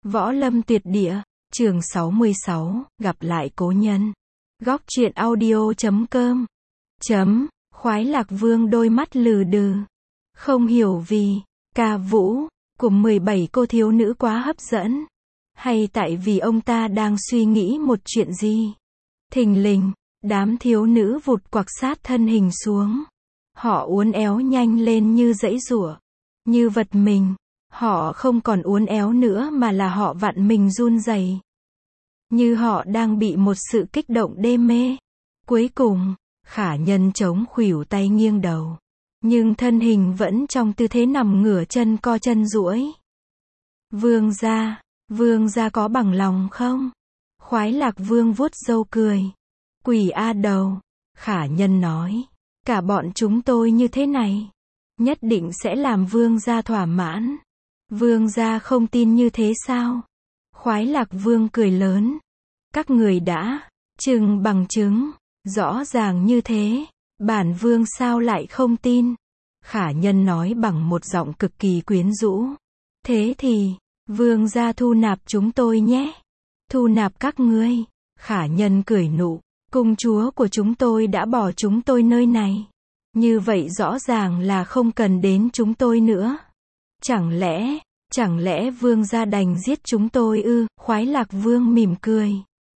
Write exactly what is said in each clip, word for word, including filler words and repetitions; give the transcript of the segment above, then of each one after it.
Võ Lâm Tuyệt Địa, chương sáu mươi sáu, gặp lại cố nhân. Góc truyện audio chấm com. Chấm, Khoái Lạc Vương đôi mắt lừ đừ. Không hiểu vì, ca vũ, của mười bảy cô thiếu nữ quá hấp dẫn. Hay tại vì ông ta đang suy nghĩ một chuyện gì. Thình lình, đám thiếu nữ vụt quặc sát thân hình xuống. Họ uốn éo nhanh lên như giãy giụa, như vật mình. Họ không còn uốn éo nữa mà là họ vặn mình run rẩy. Như họ đang bị một sự kích động đê mê. Cuối cùng, Khả Nhân chống khuỷu tay nghiêng đầu. Nhưng thân hình vẫn trong tư thế nằm ngửa chân co chân duỗi. Vương gia, vương gia có bằng lòng không? Khoái Lạc Vương vuốt râu cười. Quỷ a đầu, Khả Nhân nói. Cả bọn chúng tôi như thế này, nhất định sẽ làm vương gia thỏa mãn. Vương gia không tin như thế sao? Khoái Lạc Vương cười lớn. Các người đã chừng bằng chứng, rõ ràng như thế, bản vương sao lại không tin? Khả Nhân nói bằng một giọng cực kỳ quyến rũ. Thế thì, vương gia thu nạp chúng tôi nhé. Thu nạp các ngươi. Khả Nhân cười nụ. Công chúa của chúng tôi đã bỏ chúng tôi nơi này. Như vậy rõ ràng là không cần đến chúng tôi nữa. Chẳng lẽ, chẳng lẽ vương gia đành giết chúng tôi ư? Khoái Lạc Vương mỉm cười.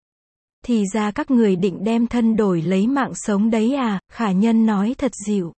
Thì ra các người định đem thân đổi lấy mạng sống đấy à? Khả Nhân nói thật dịu.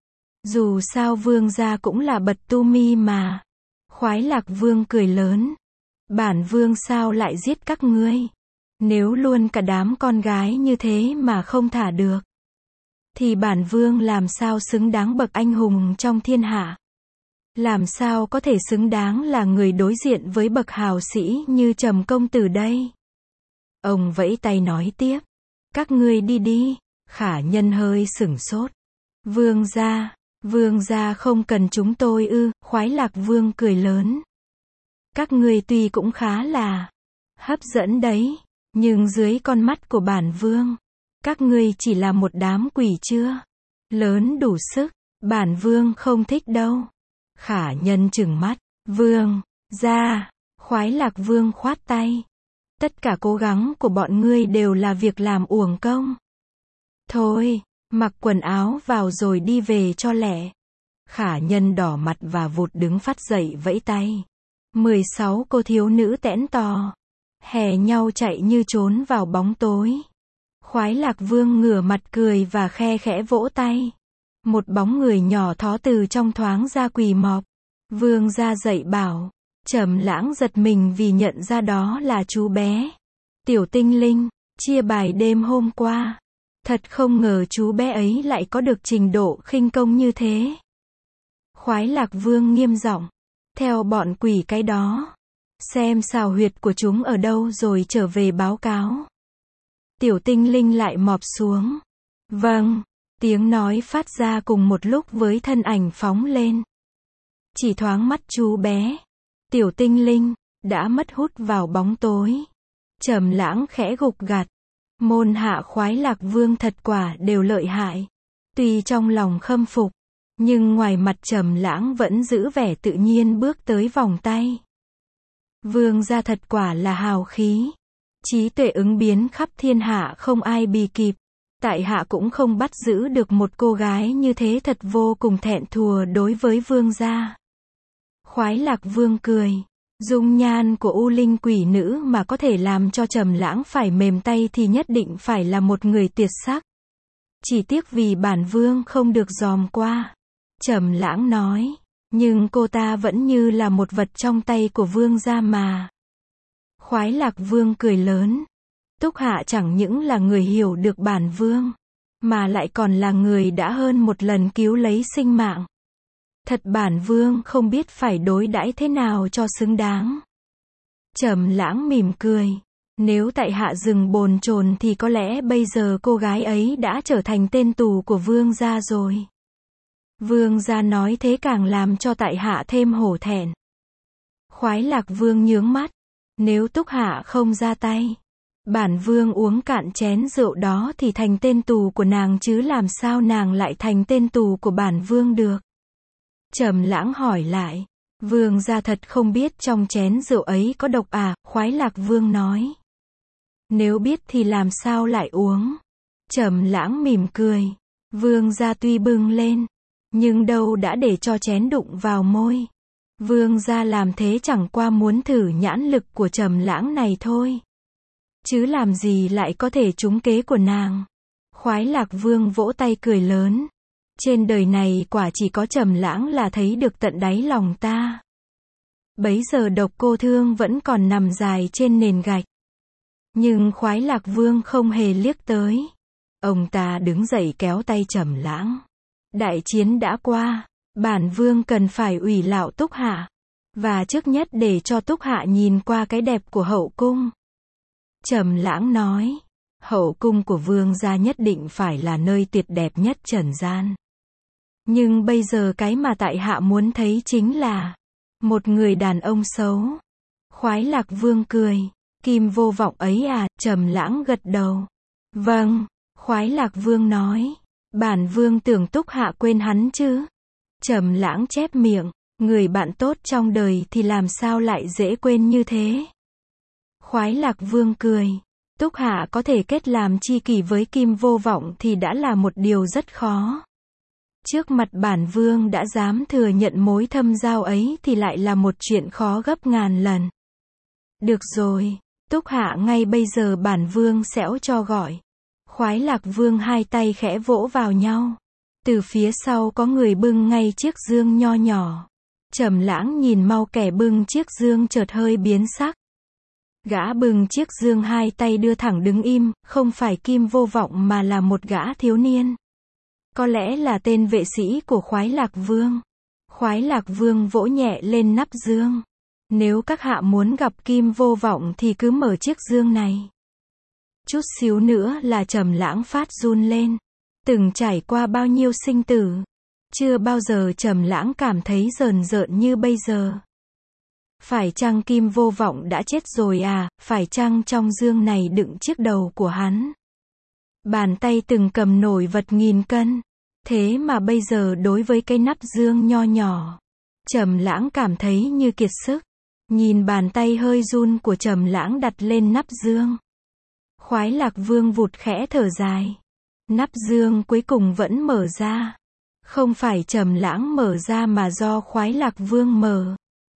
Dù sao vương gia cũng là bật tu mi mà. Khoái Lạc Vương cười lớn. Bản vương sao lại giết các ngươi? Nếu luôn cả đám con gái như thế mà không thả được, thì bản vương làm sao xứng đáng bậc anh hùng trong thiên hạ? Làm sao có thể xứng đáng là người đối diện với bậc hào sĩ như Trầm công tử đây? Ông vẫy tay nói tiếp. Các ngươi đi đi. Khả Nhân hơi sửng sốt. Vương gia, vương gia không cần chúng tôi ư? Khoái Lạc Vương cười lớn. Các ngươi tuy cũng khá là hấp dẫn đấy, nhưng dưới con mắt của bản vương, các ngươi chỉ là một đám quỷ chưa lớn đủ sức. Bản vương không thích đâu. Khả Nhân trừng mắt. Vương gia. Khoái Lạc Vương khoát tay. Tất cả cố gắng của bọn ngươi đều là việc làm uổng công. Thôi, mặc quần áo vào rồi đi về cho lẹ. Khả Nhân đỏ mặt và vụt đứng phát dậy vẫy tay. mười sáu cô thiếu nữ tẽn tò, hè nhau chạy như trốn vào bóng tối. Khoái Lạc Vương ngửa mặt cười và khe khẽ vỗ tay. Một bóng người nhỏ thó từ trong thoáng ra quỳ mọp. Vương gia dạy bảo. Trầm Lãng giật mình vì nhận ra đó là chú bé Tiểu Tinh Linh, chia bài đêm hôm qua. Thật không ngờ chú bé ấy lại có được trình độ khinh công như thế. Khoái Lạc Vương nghiêm giọng. Theo bọn quỷ cái đó, xem xào huyệt của chúng ở đâu rồi trở về báo cáo. Tiểu Tinh Linh lại mọp xuống. Vâng, tiếng nói phát ra cùng một lúc với thân ảnh phóng lên. Chỉ thoáng mắt chú bé Tiểu Tinh Linh đã mất hút vào bóng tối. Trầm Lãng khẽ gục gặt. Môn hạ Khoái Lạc Vương thật quả đều lợi hại. Tuy trong lòng khâm phục, nhưng ngoài mặt Trầm Lãng vẫn giữ vẻ tự nhiên bước tới vòng tay. Vương gia thật quả là hào khí. Trí tuệ ứng biến khắp thiên hạ không ai bì kịp. Tại hạ cũng không bắt giữ được một cô gái như thế, thật vô cùng thẹn thùa đối với vương gia. Khoái Lạc Vương cười. Dung nhan của U Linh quỷ nữ mà có thể làm cho Trầm Lãng phải mềm tay thì nhất định phải là một người tuyệt sắc. Chỉ tiếc vì bản vương không được dòm qua. Trầm Lãng nói. Nhưng cô ta vẫn như là một vật trong tay của vương gia mà. Khoái Lạc Vương cười lớn. Túc Hạ chẳng những là người hiểu được bản vương, mà lại còn là người đã hơn một lần cứu lấy sinh mạng. Thật bản vương không biết phải đối đãi thế nào cho xứng đáng. Trầm Lãng mỉm cười. Nếu tại hạ dừng bồn chồn thì có lẽ bây giờ cô gái ấy đã trở thành tên tù của vương gia rồi. Vương gia nói thế càng làm cho tại hạ thêm hổ thẹn. Khoái Lạc Vương nhướng mắt. Nếu Túc Hạ không ra tay, bản vương uống cạn chén rượu đó thì thành tên tù của nàng chứ làm sao nàng lại thành tên tù của bản vương được? Trầm Lãng hỏi lại. Vương gia thật không biết trong chén rượu ấy có độc à, Khoái Lạc Vương nói. Nếu biết thì làm sao lại uống. Trầm Lãng mỉm cười. Vương gia tuy bưng lên, nhưng đâu đã để cho chén đụng vào môi. Vương gia làm thế chẳng qua muốn thử nhãn lực của Trầm Lãng này thôi. Chứ làm gì lại có thể trúng kế của nàng. Khoái Lạc Vương vỗ tay cười lớn. Trên đời này quả chỉ có Trầm Lãng là thấy được tận đáy lòng ta. Bấy giờ Độc Cô Thương vẫn còn nằm dài trên nền gạch. Nhưng Khoái Lạc Vương không hề liếc tới. Ông ta đứng dậy kéo tay Trầm Lãng. Đại chiến đã qua, bản vương cần phải ủy lạo Túc Hạ. Và trước nhất để cho Túc Hạ nhìn qua cái đẹp của hậu cung. Trầm Lãng nói, hậu cung của vương gia nhất định phải là nơi tuyệt đẹp nhất trần gian. Nhưng bây giờ cái mà tại hạ muốn thấy chính là một người đàn ông xấu. Khoái Lạc Vương cười, Kim Vô Vọng ấy à, Trầm Lãng gật đầu. Vâng, Khoái Lạc Vương nói, bản vương tưởng Túc Hạ quên hắn chứ. Trầm Lãng chép miệng, người bạn tốt trong đời thì làm sao lại dễ quên như thế. Khoái Lạc Vương cười, Túc Hạ có thể kết làm tri kỷ với Kim Vô Vọng thì đã là một điều rất khó. Trước mặt bản vương đã dám thừa nhận mối thâm giao ấy thì lại là một chuyện khó gấp ngàn lần. Được rồi, Túc Hạ ngay bây giờ bản vương xẽo cho gọi. Khoái Lạc Vương hai tay khẽ vỗ vào nhau. Từ phía sau có người bưng ngay chiếc dương nho nhỏ. Trầm Lãng nhìn mau kẻ bưng chiếc dương chợt hơi biến sắc. Gã bưng chiếc dương hai tay đưa thẳng đứng im, không phải Kim Vô Vọng mà là một gã thiếu niên. Có lẽ là tên vệ sĩ của Khoái Lạc Vương. Khoái Lạc Vương vỗ nhẹ lên nắp dương. Nếu các hạ muốn gặp Kim Vô Vọng thì cứ mở chiếc dương này. Chút xíu nữa là Trầm Lãng phát run lên. Từng trải qua bao nhiêu sinh tử, chưa bao giờ Trầm Lãng cảm thấy rờn rợn như bây giờ. Phải chăng Kim Vô Vọng đã chết rồi à, phải chăng trong dương này đựng chiếc đầu của hắn? Bàn tay từng cầm nổi vật nghìn cân. Thế mà bây giờ đối với cái nắp dương nho nhỏ, Trầm Lãng cảm thấy như kiệt sức. Nhìn bàn tay hơi run của Trầm Lãng đặt lên nắp dương. Khoái Lạc Vương vụt khẽ thở dài. Nắp dương cuối cùng vẫn mở ra. Không phải Trầm Lãng mở ra mà do Khoái Lạc Vương mở.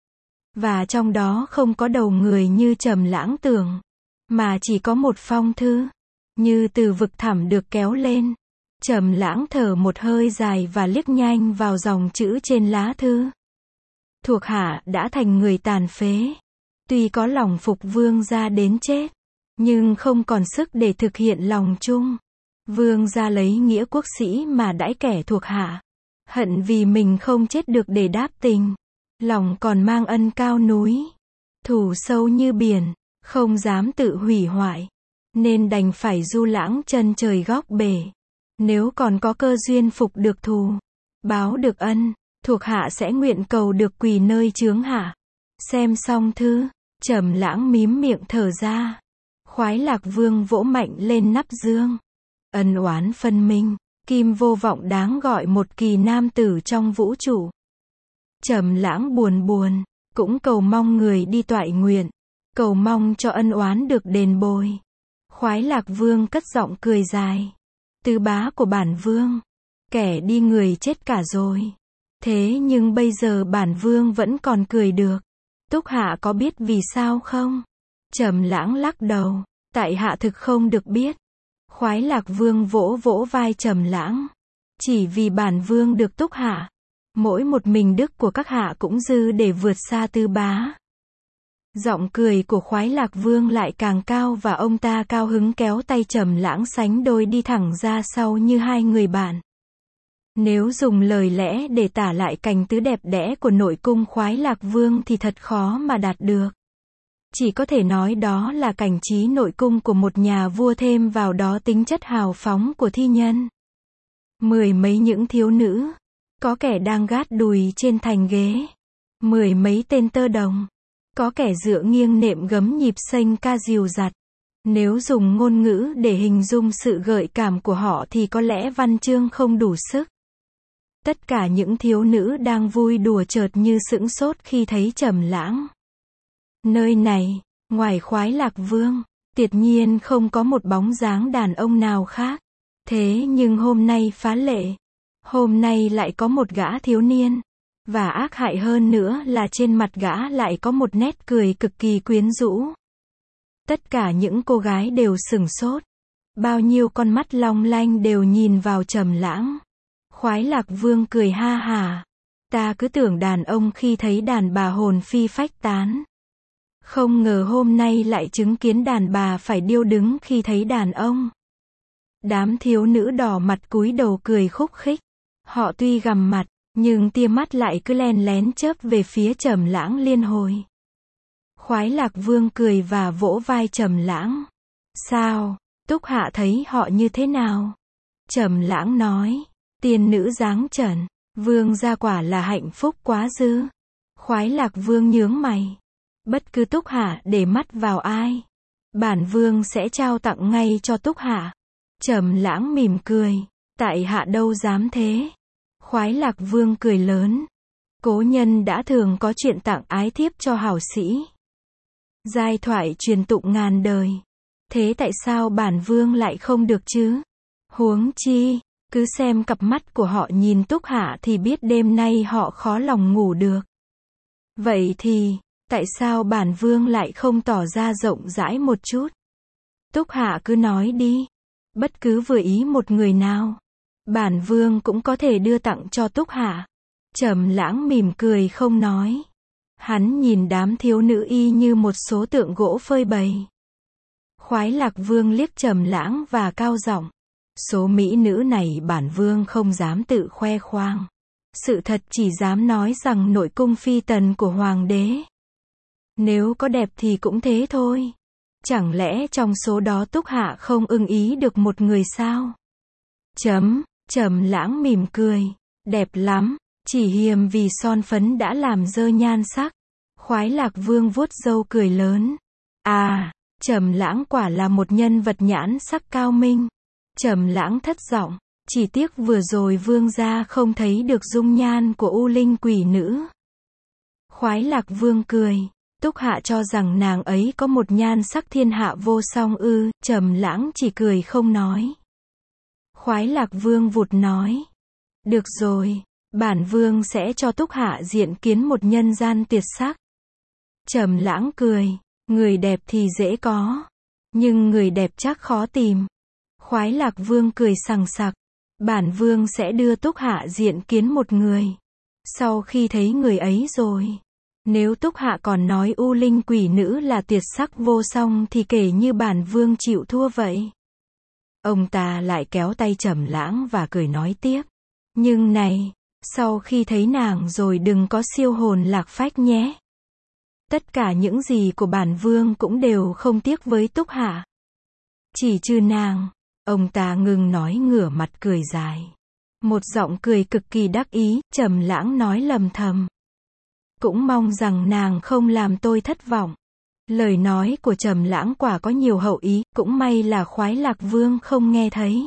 Và trong đó không có đầu người như Trầm Lãng tưởng, mà chỉ có một phong thư, như từ vực thẳm được kéo lên. Trầm Lãng thở một hơi dài và liếc nhanh vào dòng chữ trên lá thư. Thuộc hạ đã thành người tàn phế. Tuy có lòng phục vương gia đến chết, nhưng không còn sức để thực hiện lòng chung. Vương gia lấy nghĩa quốc sĩ mà đãi kẻ thuộc hạ. Hận vì mình không chết được để đáp tình. Lòng còn mang ân cao núi. Thù sâu như biển, không dám tự hủy hoại. Nên đành phải du lãng chân trời góc bể. Nếu còn có cơ duyên phục được thù, báo được ân, thuộc hạ sẽ nguyện cầu được quỳ nơi chướng hạ. Xem xong thư, Trầm Lãng mím miệng thở ra. Khoái Lạc Vương vỗ mạnh lên nắp dương. Ân oán phân minh, Kim Vô Vọng đáng gọi một kỳ nam tử trong vũ trụ. Trầm Lãng buồn buồn, cũng cầu mong người đi toại nguyện, cầu mong cho ân oán được đền bồi. Khoái Lạc Vương cất giọng cười dài. Tứ bá của bản vương, kẻ đi người chết cả rồi. Thế nhưng bây giờ bản vương vẫn còn cười được. Túc hạ có biết vì sao không? Trầm Lãng lắc đầu, tại hạ thực không được biết. Khoái Lạc Vương vỗ vỗ vai Trầm Lãng. Chỉ vì bản vương được Túc hạ, mỗi một mình đức của các hạ cũng dư để vượt xa tứ bá. Giọng cười của Khoái Lạc Vương lại càng cao và ông ta cao hứng kéo tay Trầm Lãng sánh đôi đi thẳng ra sau như hai người bạn. Nếu dùng lời lẽ để tả lại cảnh tứ đẹp đẽ của nội cung Khoái Lạc Vương thì thật khó mà đạt được. Chỉ có thể nói đó là cảnh trí nội cung của một nhà vua thêm vào đó tính chất hào phóng của thi nhân. Mười mấy những thiếu nữ, có kẻ đang gát đùi trên thành ghế. Mười mấy tên tơ đồng, có kẻ dựa nghiêng nệm gấm nhịp xênh ca dìu dặt. Nếu dùng ngôn ngữ để hình dung sự gợi cảm của họ thì có lẽ văn chương không đủ sức. Tất cả những thiếu nữ đang vui đùa chợt như sững sốt khi thấy Trầm Lãng. Nơi này, ngoài Khoái Lạc Vương, tuyệt nhiên không có một bóng dáng đàn ông nào khác. Thế nhưng hôm nay phá lệ. Hôm nay lại có một gã thiếu niên. Và ác hại hơn nữa là trên mặt gã lại có một nét cười cực kỳ quyến rũ. Tất cả những cô gái đều sửng sốt. Bao nhiêu con mắt long lanh đều nhìn vào Trầm Lãng. Khoái Lạc Vương cười ha hả. Ta cứ tưởng đàn ông khi thấy đàn bà hồn phi phách tán. Không ngờ hôm nay lại chứng kiến đàn bà phải điêu đứng khi thấy đàn ông. Đám thiếu nữ đỏ mặt cúi đầu cười khúc khích. Họ tuy gằm mặt, nhưng tia mắt lại cứ len lén chớp về phía Trầm Lãng liên hồi. Khoái Lạc Vương cười và vỗ vai Trầm Lãng. Sao, Túc Hạ thấy họ như thế nào? Trầm Lãng nói. Tiên nữ dáng trần, vương gia quả là hạnh phúc quá dư. Khoái Lạc Vương nhướng mày. Bất cứ Túc Hạ để mắt vào ai, bản vương sẽ trao tặng ngay cho Túc Hạ. Trầm Lãng mỉm cười. Tại hạ đâu dám thế. Khoái Lạc Vương cười lớn. Cố nhân đã thường có chuyện tặng ái thiếp cho hảo sĩ. Giai thoại truyền tụng ngàn đời. Thế tại sao bản vương lại không được chứ? Huống chi, cứ xem cặp mắt của họ nhìn Túc Hạ thì biết đêm nay họ khó lòng ngủ được. Vậy thì, tại sao bản vương lại không tỏ ra rộng rãi một chút? Túc Hạ cứ nói đi. Bất cứ vừa ý một người nào, bản vương cũng có thể đưa tặng cho Túc Hạ. Trầm Lãng mỉm cười không nói. Hắn nhìn đám thiếu nữ y như một số tượng gỗ phơi bày. Khoái Lạc Vương liếc Trầm Lãng và cao giọng. Số mỹ nữ này bản vương không dám tự khoe khoang. Sự thật chỉ dám nói rằng nội cung phi tần của hoàng đế. Nếu có đẹp thì cũng thế thôi. Chẳng lẽ trong số đó Túc Hạ không ưng ý được một người sao? Chấm, Trầm Lãng mỉm cười. Đẹp lắm, chỉ hiềm vì son phấn đã làm dơ nhan sắc. Khoái Lạc Vương vuốt râu cười lớn. À, Trầm Lãng quả là một nhân vật nhãn sắc cao minh. Trầm Lãng thất giọng. Chỉ tiếc vừa rồi vương gia không thấy được dung nhan của U Linh quỷ nữ. Khoái Lạc Vương cười. Túc Hạ cho rằng nàng ấy có một nhan sắc thiên hạ vô song ư? Trầm Lãng chỉ cười không nói. Khoái Lạc Vương vụt nói. Được rồi, bản vương sẽ cho Túc Hạ diện kiến một nhân gian tuyệt sắc. Trầm Lãng cười. Người đẹp thì dễ có, nhưng người đẹp chắc khó tìm. Khoái Lạc Vương cười sằng sặc. Bản vương sẽ đưa Túc Hạ diện kiến một người. Sau khi thấy người ấy rồi, nếu Túc Hạ còn nói U Linh quỷ nữ là tuyệt sắc vô song thì kể như bản vương chịu thua vậy. Ông ta lại kéo tay Trầm Lãng và cười nói tiếp. Nhưng này, sau khi thấy nàng rồi đừng có siêu hồn lạc phách nhé. Tất cả những gì của bản vương cũng đều không tiếc với Túc Hạ. Chỉ trừ nàng. Ông ta ngừng nói ngửa mặt cười dài. Một giọng cười cực kỳ đắc ý, Trầm Lãng nói lầm thầm. Cũng mong rằng nàng không làm tôi thất vọng. Lời nói của Trầm Lãng quả có nhiều hậu ý, cũng may là Khoái Lạc Vương không nghe thấy.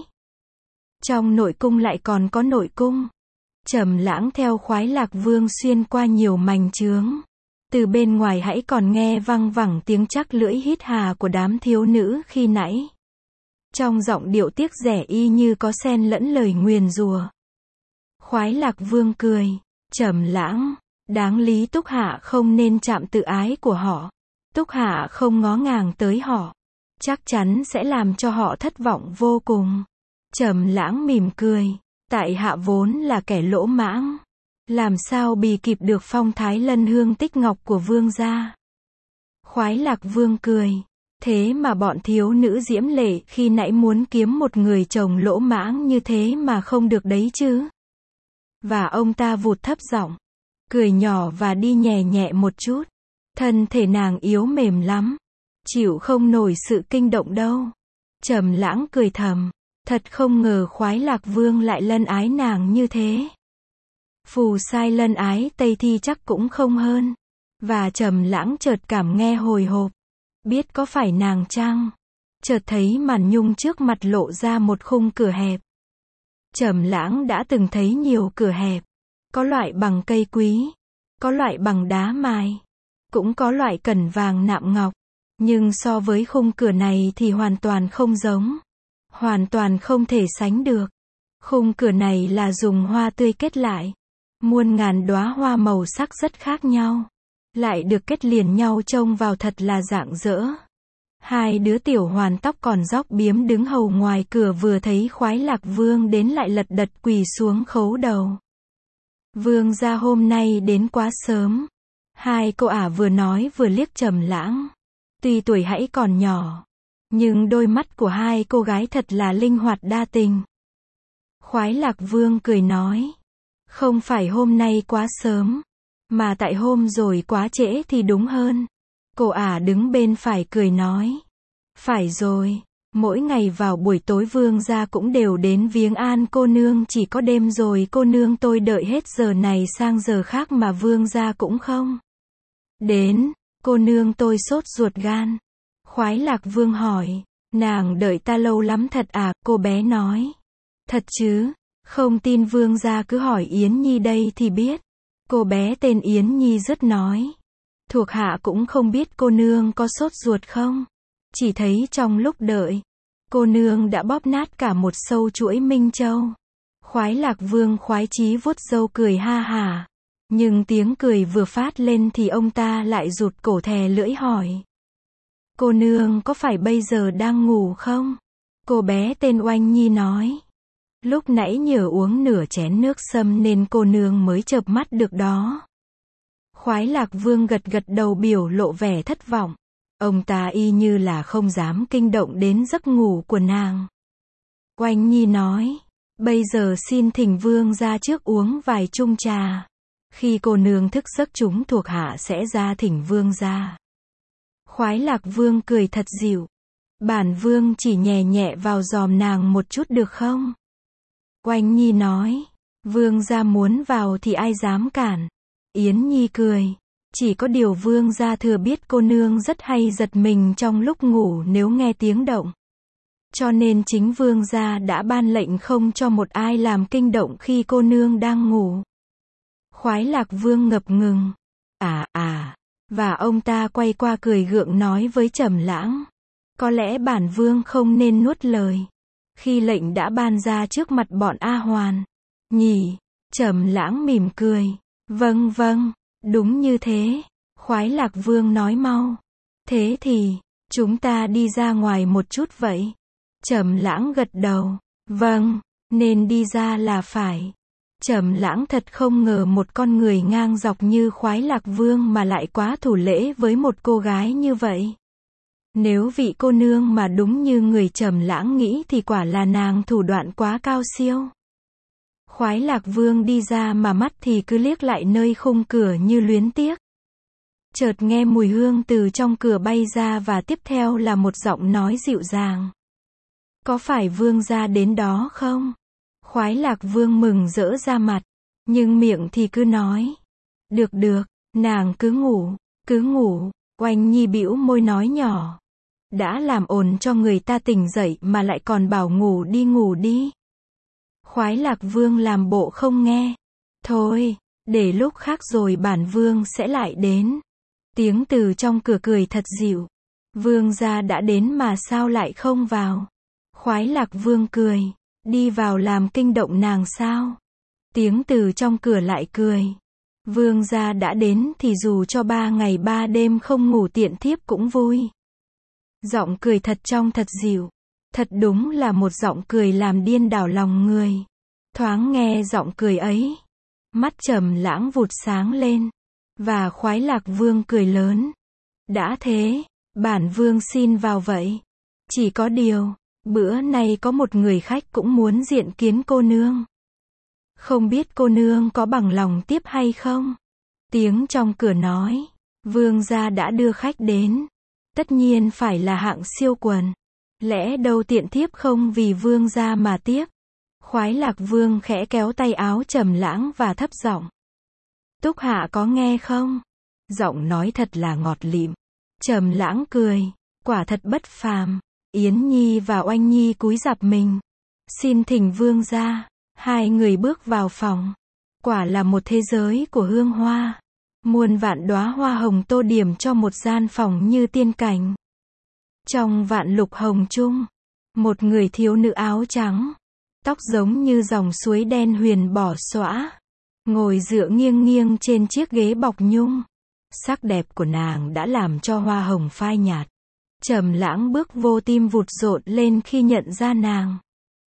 Trong nội cung lại còn có nội cung. Trầm Lãng theo Khoái Lạc Vương xuyên qua nhiều mành chướng. Từ bên ngoài hãy còn nghe văng vẳng tiếng chắc lưỡi hít hà của đám thiếu nữ khi nãy. Trong giọng điệu tiếc rẻ y như có xen lẫn lời nguyền rủa. Khoái Lạc Vương cười. Trầm Lãng, đáng lý Túc Hạ không nên chạm tự ái của họ. Túc Hạ không ngó ngàng tới họ, chắc chắn sẽ làm cho họ thất vọng vô cùng. Trầm Lãng mỉm cười. Tại hạ vốn là kẻ lỗ mãng, làm sao bì kịp được phong thái lân hương tích ngọc của vương gia. Khoái Lạc Vương cười. Thế mà bọn thiếu nữ diễm lệ khi nãy muốn kiếm một người chồng lỗ mãng như thế mà không được đấy chứ. Và ông ta vụt thấp giọng, cười nhỏ và đi nhẹ nhẹ một chút. Thân thể nàng yếu mềm lắm, chịu không nổi sự kinh động đâu. Trầm Lãng cười thầm, thật không ngờ Khoái Lạc Vương lại lân ái nàng như thế. Phù sai lân ái Tây Thi chắc cũng không hơn. Và Trầm Lãng chợt cảm nghe hồi hộp. Biết có phải nàng chăng? Chợt thấy màn nhung trước mặt lộ ra một khung cửa hẹp. Trầm Lãng đã từng thấy nhiều cửa hẹp, có loại bằng cây quý, có loại bằng đá mài, cũng có loại cẩn vàng nạm ngọc, nhưng so với khung cửa này thì hoàn toàn không giống, hoàn toàn không thể sánh được. Khung cửa này là dùng hoa tươi kết lại, muôn ngàn đóa hoa màu sắc rất khác nhau, lại được kết liền nhau trông vào thật là rạng rỡ. Hai đứa tiểu hoàn tóc còn róc biếm đứng hầu ngoài cửa vừa thấy Khoái Lạc Vương đến lại lật đật quỳ xuống khấu đầu. Vương gia hôm nay đến quá sớm. Hai cô ả vừa nói vừa liếc Trầm Lãng. Tuy tuổi hãy còn nhỏ, nhưng đôi mắt của hai cô gái thật là linh hoạt đa tình. Khoái Lạc Vương cười nói, không phải hôm nay quá sớm, mà tại hôm rồi quá trễ thì đúng hơn. Cô ả đứng bên phải cười nói, phải rồi, mỗi ngày vào buổi tối vương gia cũng đều đến viếng an cô nương, chỉ có đêm rồi cô nương tôi đợi hết giờ này sang giờ khác mà vương gia cũng không đến, cô nương tôi sốt ruột gan. Khoái Lạc Vương hỏi, nàng đợi ta lâu lắm thật à? Cô bé nói, thật chứ, không tin vương gia cứ hỏi Yến Nhi đây thì biết. Cô bé tên Yến Nhi rất nói, thuộc hạ cũng không biết cô nương có sốt ruột không, chỉ thấy trong lúc đợi, cô nương đã bóp nát cả một sâu chuỗi Minh Châu. Khoái Lạc Vương khoái chí vuốt râu cười ha hả, nhưng tiếng cười vừa phát lên thì ông ta lại rụt cổ thè lưỡi hỏi, cô nương có phải bây giờ đang ngủ không? Cô bé tên Oanh Nhi nói, lúc nãy nhờ uống nửa chén nước sâm nên cô nương mới chợp mắt được đó. Khoái Lạc Vương gật gật đầu biểu lộ vẻ thất vọng. Ông ta y như là không dám kinh động đến giấc ngủ của nàng. Oanh Nhi nói, bây giờ xin thỉnh vương ra trước uống vài chung trà. Khi cô nương thức giấc chúng thuộc hạ sẽ ra thỉnh vương ra. Khoái Lạc Vương cười thật dịu. Bản vương chỉ nhẹ nhẹ vào giòm nàng một chút được không? Oanh Nhi nói, vương gia muốn vào thì ai dám cản. Yến Nhi cười, chỉ có điều vương gia thừa biết cô nương rất hay giật mình trong lúc ngủ nếu nghe tiếng động. Cho nên chính vương gia đã ban lệnh không cho một ai làm kinh động khi cô nương đang ngủ. Khoái Lạc Vương ngập ngừng. À à, và ông ta quay qua cười gượng nói với Trầm Lãng, có lẽ bản vương không nên nuốt lời, khi lệnh đã ban ra trước mặt bọn A Hoàn. Nhỉ? Trầm Lãng mỉm cười. Vâng vâng, đúng như thế. Khoái Lạc Vương nói mau. Thế thì, chúng ta đi ra ngoài một chút vậy. Trầm Lãng gật đầu. Vâng, nên đi ra là phải. Trầm Lãng thật không ngờ một con người ngang dọc như Khoái Lạc Vương mà lại quá thủ lễ với một cô gái như vậy. Nếu vị cô nương mà đúng như người Trầm Lãng nghĩ thì quả là nàng thủ đoạn quá cao siêu. Khoái Lạc Vương đi ra mà mắt thì cứ liếc lại nơi khung cửa như luyến tiếc. Chợt nghe mùi hương từ trong cửa bay ra và tiếp theo là một giọng nói dịu dàng. Có phải vương gia đến đó không? Khoái Lạc Vương mừng rỡ ra mặt, nhưng miệng thì cứ nói, được được, nàng cứ ngủ, cứ ngủ. Oanh Nhi bĩu môi nói nhỏ, đã làm ồn cho người ta tỉnh dậy mà lại còn bảo ngủ đi ngủ đi. Khoái Lạc Vương làm bộ không nghe. Thôi, để lúc khác rồi bản vương sẽ lại đến. Tiếng từ trong cửa cười thật dịu. Vương gia đã đến mà sao lại không vào? Khoái Lạc Vương cười, đi vào làm kinh động nàng sao? Tiếng từ trong cửa lại cười. Vương gia đã đến thì dù cho ba ngày ba đêm không ngủ tiện thiếp cũng vui. Giọng cười thật trong thật dịu. Thật đúng là một giọng cười làm điên đảo lòng người. Thoáng nghe giọng cười ấy, mắt Trầm Lãng vụt sáng lên, và Khoái Lạc Vương cười lớn. Đã thế, bản vương xin vào vậy. Chỉ có điều, bữa nay có một người khách cũng muốn diện kiến cô nương. Không biết cô nương có bằng lòng tiếp hay không? Tiếng trong cửa nói, vương gia đã đưa khách đến. Tất nhiên phải là hạng siêu quần. Lẽ đâu tiện thiếp không vì vương gia mà tiếp. Khoái Lạc Vương khẽ kéo tay áo Trầm Lãng và thấp giọng. Túc hạ có nghe không? Giọng nói thật là ngọt lịm. Trầm Lãng cười, quả thật bất phàm. Yến Nhi và Oanh Nhi cúi rạp mình. Xin thỉnh vương gia. Hai người bước vào phòng. Quả là một thế giới của hương hoa. Muôn vạn đóa hoa hồng tô điểm cho một gian phòng như tiên cảnh. Trong vạn lục hồng chung, một người thiếu nữ áo trắng, tóc giống như dòng suối đen huyền bỏ xõa, ngồi dựa nghiêng nghiêng trên chiếc ghế bọc nhung. Sắc đẹp của nàng đã làm cho hoa hồng phai nhạt. Trầm Lãng bước vô tim vụt rộn lên khi nhận ra nàng.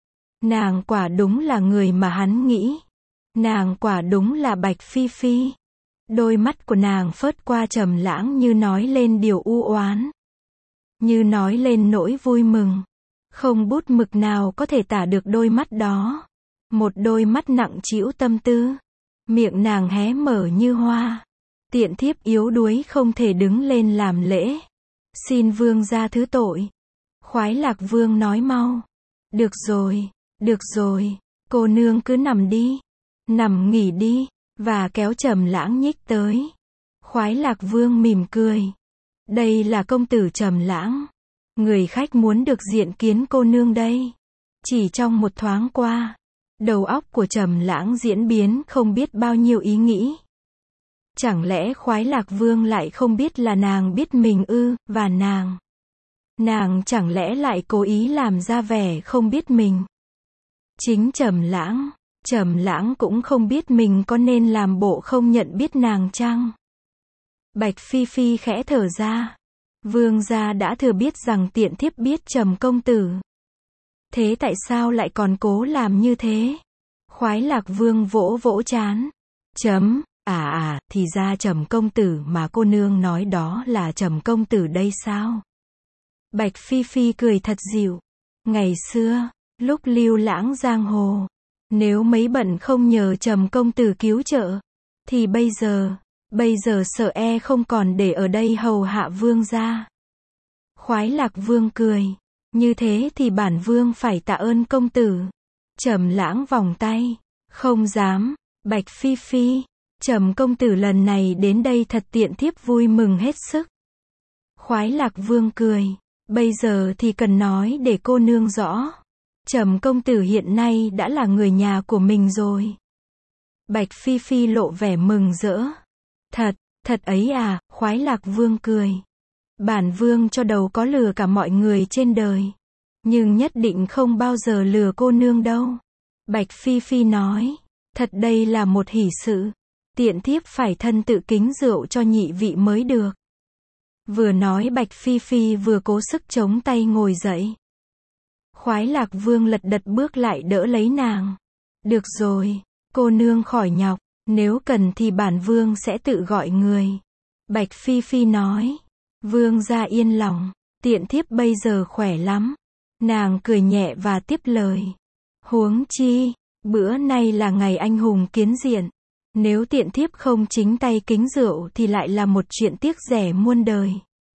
Nàng quả đúng là người mà hắn nghĩ. Nàng quả đúng là Bạch Phi Phi. Đôi mắt của nàng phớt qua Trầm Lãng như nói lên điều u oán, như nói lên nỗi vui mừng. Không bút mực nào có thể tả được đôi mắt đó. Một đôi mắt nặng trĩu tâm tư. Miệng nàng hé mở như hoa. Tiện thiếp yếu đuối không thể đứng lên làm lễ. Xin vương gia thứ tội. Khoái Lạc Vương nói mau. Được rồi, được rồi, cô nương cứ nằm đi. Nằm nghỉ đi. Và kéo Trầm Lãng nhích tới. Khoái Lạc Vương mỉm cười. Đây là công tử Trầm Lãng. Người khách muốn được diện kiến cô nương đây. Chỉ trong một thoáng qua, đầu óc của Trầm Lãng diễn biến không biết bao nhiêu ý nghĩ. Chẳng lẽ Khoái Lạc Vương lại không biết là nàng biết mình ư, và nàng. Nàng chẳng lẽ lại cố ý làm ra vẻ không biết mình. Chính Trầm Lãng, Trầm Lãng cũng không biết mình có nên làm bộ không nhận biết nàng chăng. Bạch Phi Phi khẽ thở ra. Vương gia đã thừa biết rằng tiện thiếp biết Trầm công tử. Thế tại sao lại còn cố làm như thế? Khoái Lạc Vương vỗ vỗ trán. Chấm, à à, thì ra Trầm công tử mà cô nương nói đó là Trầm công tử đây sao? Bạch Phi Phi cười thật dịu. Ngày xưa, lúc lưu lãng giang hồ, nếu mấy bận không nhờ Trầm công tử cứu trợ, thì bây giờ, bây giờ sợ e không còn để ở đây hầu hạ vương gia. Khoái Lạc Vương cười. Như thế thì bản vương phải tạ ơn công tử. Trầm Lãng vòng tay. Không dám. Bạch Phi Phi. Trầm công tử lần này đến đây thật tiện thiếp vui mừng hết sức. Khoái Lạc Vương cười. Bây giờ thì cần nói để cô nương rõ. Trầm công tử hiện nay đã là người nhà của mình rồi. Bạch Phi Phi lộ vẻ mừng rỡ. Thật, thật ấy à, Khoái Lạc Vương cười. Bản vương cho đầu có lừa cả mọi người trên đời. Nhưng nhất định không bao giờ lừa cô nương đâu. Bạch Phi Phi nói. Thật đây là một hỷ sự. Tiện thiếp phải thân tự kính rượu cho nhị vị mới được. Vừa nói Bạch Phi Phi vừa cố sức chống tay ngồi dậy. Khoái Lạc Vương lật đật bước lại đỡ lấy nàng. Được rồi, cô nương khỏi nhọc. Nếu cần thì bản vương sẽ tự gọi người. Bạch Phi Phi nói. Vương gia yên lòng. Tiện thiếp bây giờ khỏe lắm. Nàng cười nhẹ và tiếp lời. Huống chi, bữa nay là ngày anh hùng kiến diện. Nếu tiện thiếp không chính tay kính rượu thì lại là một chuyện tiếc rẻ muôn đời.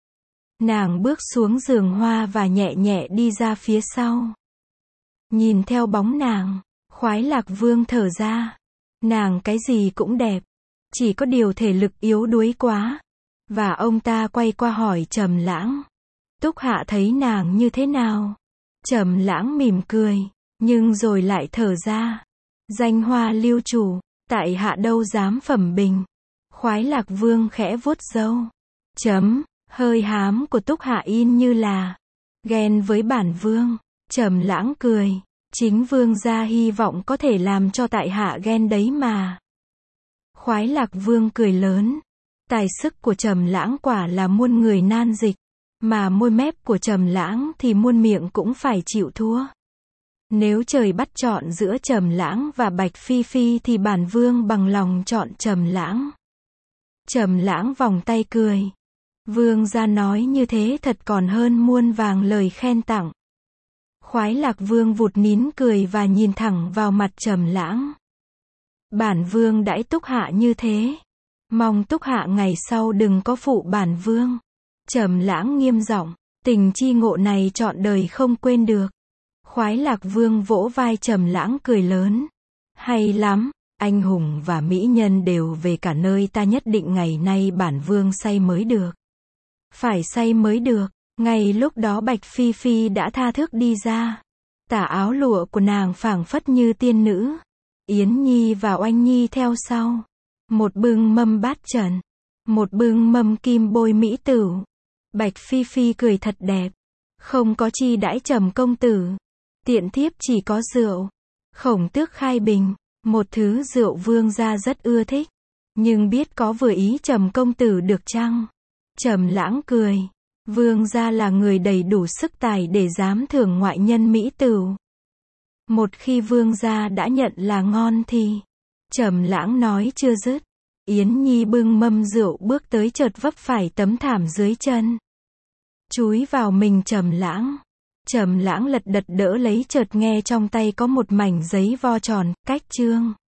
Nàng bước xuống giường hoa và nhẹ nhẹ đi ra phía sau. Nhìn theo bóng nàng, Khoái Lạc Vương thở ra. Nàng cái gì cũng đẹp. Chỉ có điều thể lực yếu đuối quá. Và ông ta quay qua hỏi Trầm Lãng. Túc Hạ thấy nàng như thế nào? Trầm Lãng mỉm cười. Nhưng rồi lại thở ra. Danh hoa lưu chủ. Tại hạ đâu dám phẩm bình. Khoái Lạc Vương khẽ vuốt râu. Chấm, hơi hám của Túc Hạ in như là ghen với bản vương. Trầm Lãng cười. Chính vương gia hy vọng có thể làm cho tại hạ ghen đấy mà. Khoái Lạc Vương cười lớn. Tài sức của Trầm Lãng quả là muôn người nan dịch. Mà môi mép của Trầm Lãng thì muôn miệng cũng phải chịu thua. Nếu trời bắt chọn giữa Trầm Lãng và Bạch Phi Phi thì bản vương bằng lòng chọn Trầm Lãng. Trầm Lãng vòng tay cười. Vương gia nói như thế thật còn hơn muôn vàng lời khen tặng. Khoái Lạc Vương vụt nín cười và nhìn thẳng vào mặt Trầm Lãng. Bản vương đãi Túc Hạ như thế. Mong Túc Hạ ngày sau đừng có phụ bản vương. Trầm Lãng nghiêm giọng. Tình chi ngộ này trọn đời không quên được. Khoái Lạc Vương vỗ vai Trầm Lãng cười lớn. Hay lắm, anh hùng và mỹ nhân đều về cả nơi ta nhất định ngày nay bản vương say mới được. Phải say mới được. Ngay lúc đó Bạch Phi Phi đã tha thước đi ra. Tà áo lụa của nàng phảng phất như tiên nữ. Yến Nhi và Oanh Nhi theo sau. Một bưng mâm bát trần. Một bưng mâm kim bôi mỹ tửu. Bạch Phi Phi cười thật đẹp. Không có chi đãi Trầm công tử. Tiện thiếp chỉ có rượu. Khổng Tước khai bình. Một thứ rượu vương gia rất ưa thích. Nhưng biết có vừa ý Trầm công tử được chăng? Trầm Lãng cười. Vương gia là người đầy đủ sức tài để dám thưởng ngoại nhân mỹ tửu. Một khi vương gia đã nhận là ngon thì... Trầm Lãng nói chưa dứt. Yến Nhi bưng mâm rượu bước tới chợt vấp phải tấm thảm dưới chân. Chúi vào mình Trầm Lãng. Trầm Lãng lật đật đỡ lấy chợt nghe trong tay có một mảnh giấy vo tròn, cách chương.